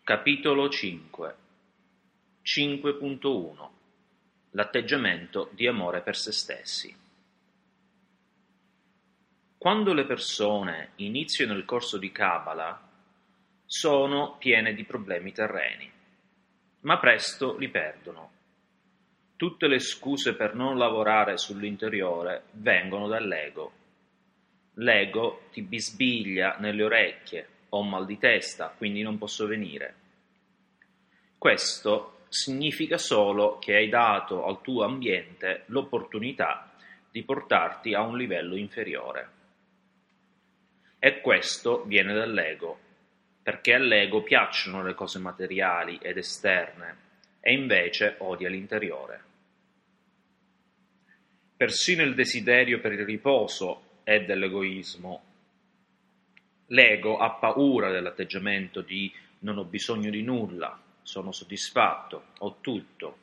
Capitolo 5 5.1 L'atteggiamento di amore per se stessi. Quando le persone iniziano il corso di Kabbalah, sono piene di problemi terreni, ma presto li perdono. Tutte le scuse per non lavorare sull'interiore vengono dall'ego. L'ego ti bisbiglia nelle orecchie: ho mal di testa, quindi non posso venire. Questo significa solo che hai dato al tuo ambiente l'opportunità di portarti a un livello inferiore. E questo viene dall'ego, perché all'ego piacciono le cose materiali ed esterne e invece odia l'interiore. Persino il desiderio per il riposo è dell'egoismo. L'ego ha paura dell'atteggiamento di non ho bisogno di nulla, sono soddisfatto, ho tutto.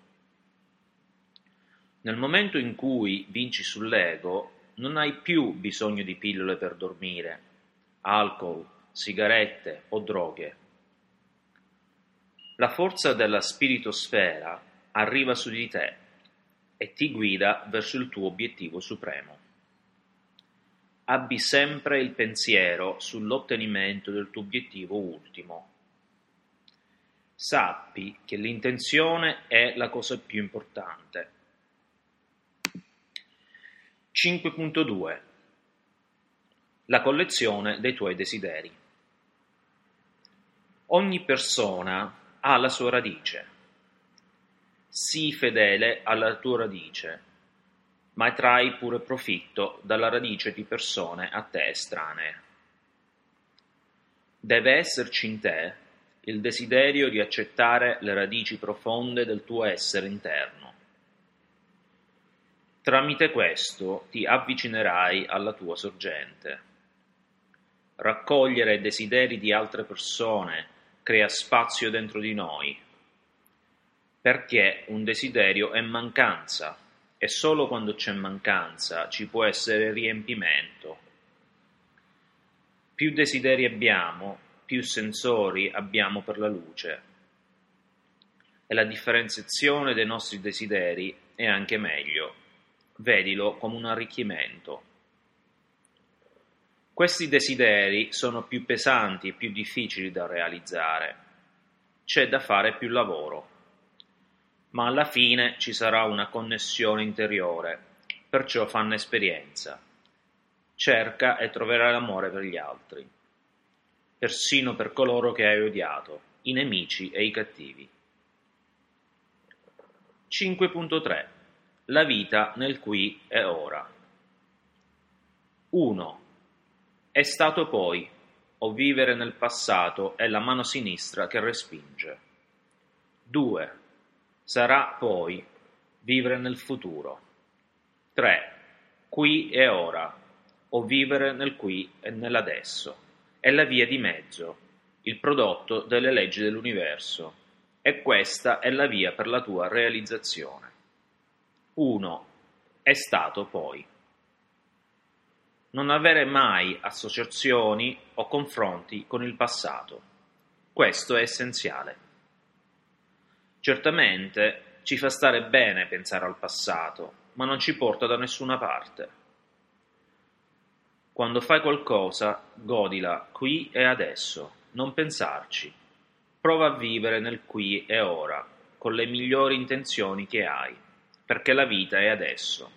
Nel momento in cui vinci sull'ego, non hai più bisogno di pillole per dormire, alcol, sigarette o droghe. La forza della spiritosfera arriva su di te e ti guida verso il tuo obiettivo supremo. Abbi sempre il pensiero sull'ottenimento del tuo obiettivo ultimo. Sappi che l'intenzione è la cosa più importante. 5.2 La collezione dei tuoi desideri. Ogni persona ha la sua radice. Sii fedele alla tua radice, ma trai pure profitto dalla radice di persone a te estranee. Deve esserci in te il desiderio di accettare le radici profonde del tuo essere interno. Tramite questo ti avvicinerai alla tua sorgente. Raccogliere desideri di altre persone crea spazio dentro di noi, perché un desiderio è mancanza e solo quando c'è mancanza ci può essere riempimento. Più desideri abbiamo, più sensori abbiamo per la luce, e la differenziazione dei nostri desideri è anche meglio. Vedilo come un arricchimento. Questi desideri sono più pesanti e più difficili da realizzare. C'è da fare più lavoro, ma alla fine ci sarà una connessione interiore, perciò fanno esperienza. Cerca e troverai l'amore per gli altri, persino per coloro che hai odiato, i nemici e i cattivi. 5.3 La vita nel qui e ora. 1. È stato poi, o vivere nel passato è la mano sinistra che respinge. 2. Sarà poi, vivere nel futuro. 3. Qui e ora, o vivere nel qui e nell'adesso. È la via di mezzo, il prodotto delle leggi dell'universo, e questa è la via per la tua realizzazione. 1. È stato poi. Non avere mai associazioni o confronti con il passato. Questo è essenziale. Certamente ci fa stare bene pensare al passato, ma non ci porta da nessuna parte. Quando fai qualcosa, godila qui e adesso, non pensarci. Prova a vivere nel qui e ora, con le migliori intenzioni che hai, perché la vita è adesso.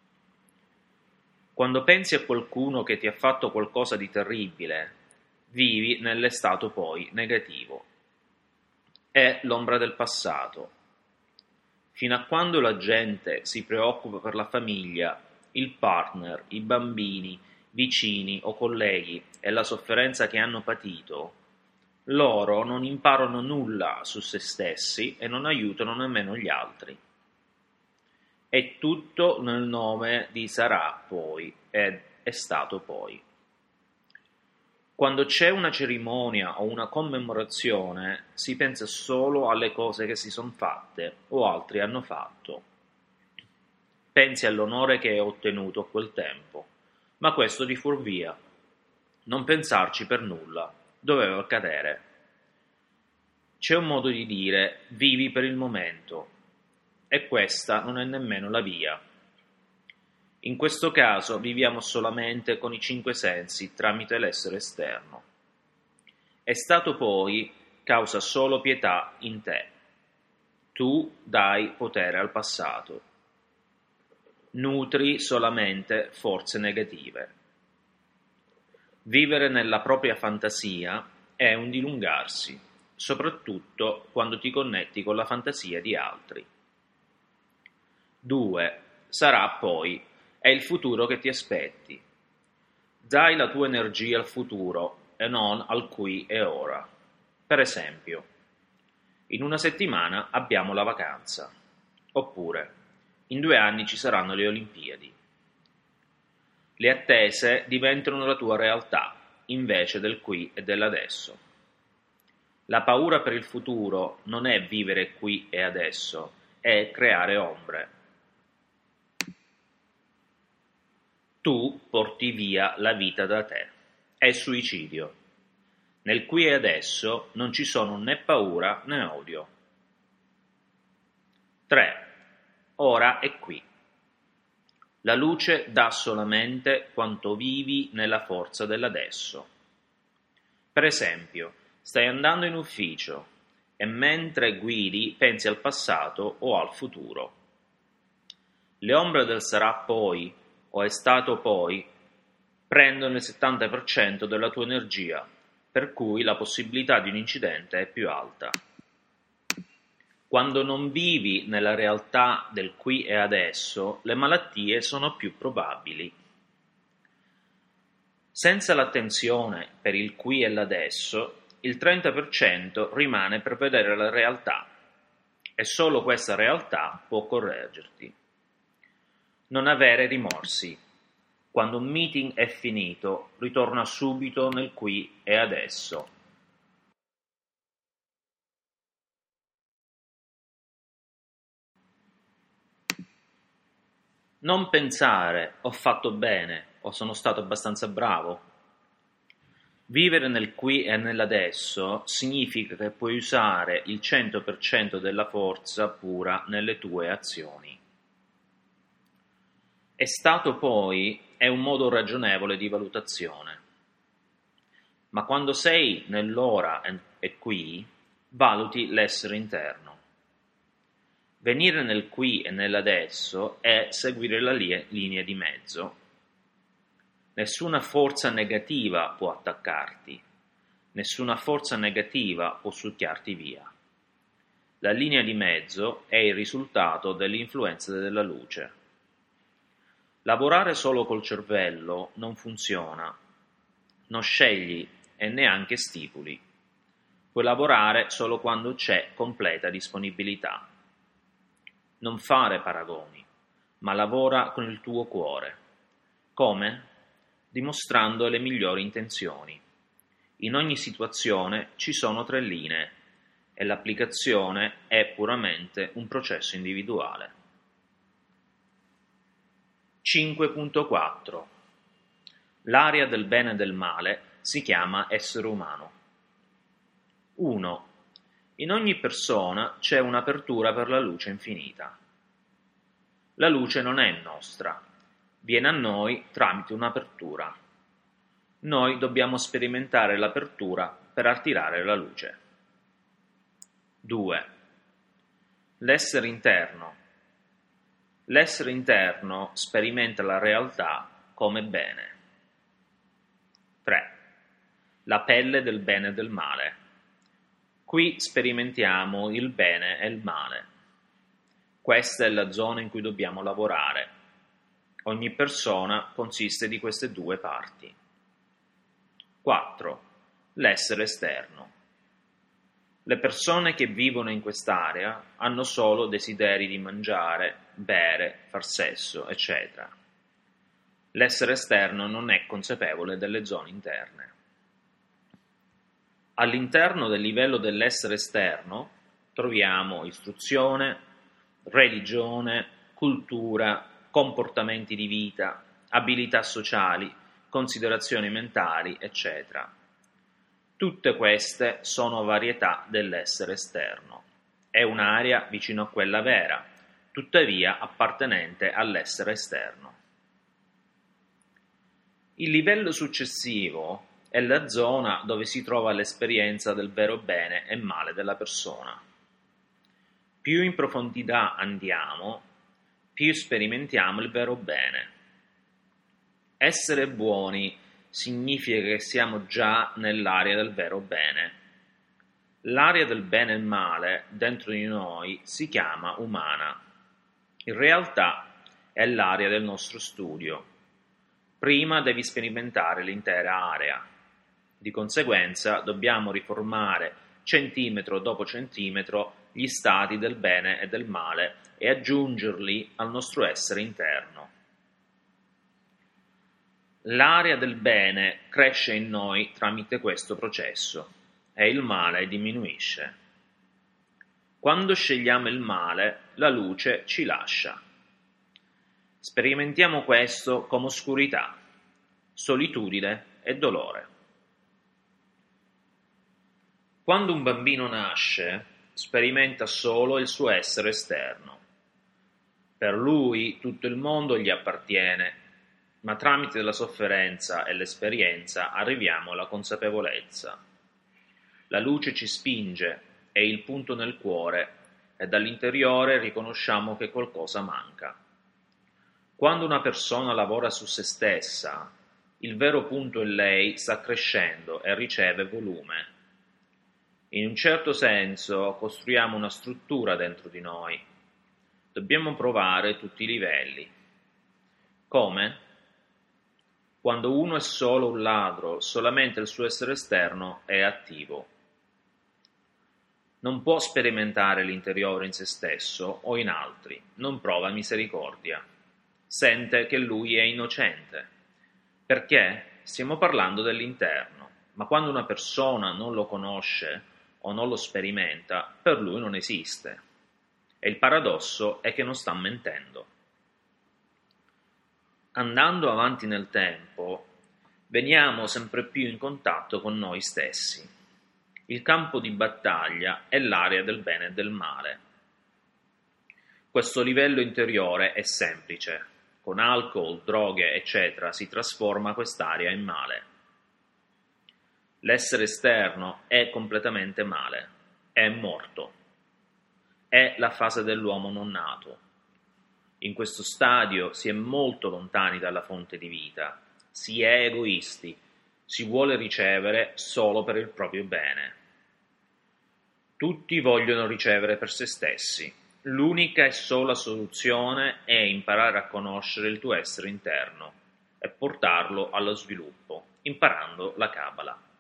Quando pensi a qualcuno che ti ha fatto qualcosa di terribile, vivi nell'estato poi negativo. È l'ombra del passato. Fino a quando la gente si preoccupa per la famiglia, il partner, i bambini, vicini o colleghi e la sofferenza che hanno patito, loro non imparano nulla su se stessi e non aiutano nemmeno gli altri. È tutto nel nome di sarà poi ed è stato poi. Quando c'è una cerimonia o una commemorazione, si pensa solo alle cose che si sono fatte o altri hanno fatto. Pensi all'onore che hai ottenuto a quel tempo, ma questo ti fu via. Non pensarci per nulla, doveva accadere. C'è un modo di dire vivi per il momento, e questa non è nemmeno la via. In questo caso viviamo solamente con i 5 sensi tramite l'essere esterno. È stato poi causa solo pietà in te. Tu dai potere al passato. Nutri solamente forze negative. Vivere nella propria fantasia è un dilungarsi, soprattutto quando ti connetti con la fantasia di altri. 2. Sarà poi, è il futuro che ti aspetti. Dai la tua energia al futuro e non al qui e ora. Per esempio, in una settimana abbiamo la vacanza, oppure in 2 anni ci saranno le Olimpiadi. Le attese diventano la tua realtà, invece del qui e dell'adesso. La paura per il futuro non è vivere qui e adesso, è creare ombre. Tu porti via la vita da te. È suicidio. Nel qui e adesso non ci sono né paura né odio. 3. Ora e qui. La luce dà solamente quanto vivi nella forza dell'adesso. Per esempio, stai andando in ufficio e mentre guidi pensi al passato o al futuro. Le ombre del sarà poi o è stato poi prendono il 70% della tua energia, per cui la possibilità di un incidente è più alta. Quando non vivi nella realtà del qui e adesso, le malattie sono più probabili. Senza l'attenzione per il qui e l'adesso, il 30% rimane per vedere la realtà e solo questa realtà può correggerti. Non avere rimorsi. Quando un meeting è finito, ritorna subito nel qui e adesso. Non pensare ho fatto bene o sono stato abbastanza bravo. Vivere nel qui e nell'adesso significa che puoi usare il 100% della forza pura nelle tue azioni. È stato poi è un modo ragionevole di valutazione. Ma quando sei nell'ora e qui, valuti l'essere interno. Venire nel qui e nell'adesso è seguire la linea di mezzo. Nessuna forza negativa può attaccarti, nessuna forza negativa può succhiarti via. La linea di mezzo è il risultato dell'influenza della luce. Lavorare solo col cervello non funziona, non scegli e neanche stipuli. Puoi lavorare solo quando c'è completa disponibilità. Non fare paragoni, ma lavora con il tuo cuore. Come? Dimostrando le migliori intenzioni. In ogni situazione ci sono 3 linee e l'applicazione è puramente un processo individuale. 5.4. L'area del bene e del male si chiama essere umano. 1. In ogni persona c'è un'apertura per la luce infinita. La luce non è nostra, viene a noi tramite un'apertura. Noi dobbiamo sperimentare l'apertura per attirare la luce. 2. L'essere interno. L'essere interno sperimenta la realtà come bene. 3. La pelle del bene e del male. Qui sperimentiamo il bene e il male. Questa è la zona in cui dobbiamo lavorare. Ogni persona consiste di queste 2 parti. 4. L'essere esterno. Le persone che vivono in quest'area hanno solo desideri di mangiare, bere, far sesso, eccetera. L'essere esterno non è consapevole delle zone interne. All'interno del livello dell'essere esterno troviamo istruzione, religione, cultura, comportamenti di vita, abilità sociali, considerazioni mentali, eccetera. Tutte queste sono varietà dell'essere esterno. È un'area vicino a quella vera, tuttavia appartenente all'essere esterno. Il livello successivo è la zona dove si trova l'esperienza del vero bene e male della persona. Più in profondità andiamo, più sperimentiamo il vero bene. Essere buoni significa che siamo già nell'area del vero bene. L'area del bene e il male dentro di noi si chiama umana. In realtà è l'area del nostro studio. Prima devi sperimentare l'intera area. Di conseguenza dobbiamo riformare centimetro dopo centimetro gli stati del bene e del male e aggiungerli al nostro essere interno. L'area del bene cresce in noi tramite questo processo e il male diminuisce. Quando scegliamo il male, la luce ci lascia. Sperimentiamo questo come oscurità, solitudine e dolore. Quando un bambino nasce, sperimenta solo il suo essere esterno. Per lui tutto il mondo gli appartiene, ma tramite la sofferenza e l'esperienza arriviamo alla consapevolezza. La luce ci spinge, è il punto nel cuore, e dall'interiore riconosciamo che qualcosa manca. Quando una persona lavora su se stessa, il vero punto in lei sta crescendo e riceve volume. In un certo senso costruiamo una struttura dentro di noi. Dobbiamo provare tutti i livelli. Come? Quando uno è solo un ladro, solamente il suo essere esterno è attivo. Non può sperimentare l'interiore in se stesso o in altri, non prova misericordia. Sente che lui è innocente. Perché? Stiamo parlando dell'interno, ma quando una persona non lo conosce o non lo sperimenta, per lui non esiste. E il paradosso è che non sta mentendo. Andando avanti nel tempo, veniamo sempre più in contatto con noi stessi. Il campo di battaglia è l'area del bene e del male. Questo livello interiore è semplice. Con alcol, droghe, eccetera, si trasforma quest'area in male. L'essere esterno è completamente male, è morto. È la fase dell'uomo non nato. In questo stadio si è molto lontani dalla fonte di vita, si è egoisti, si vuole ricevere solo per il proprio bene. Tutti vogliono ricevere per se stessi. L'unica e sola soluzione è imparare a conoscere il tuo essere interno e portarlo allo sviluppo, imparando la Kabbalah.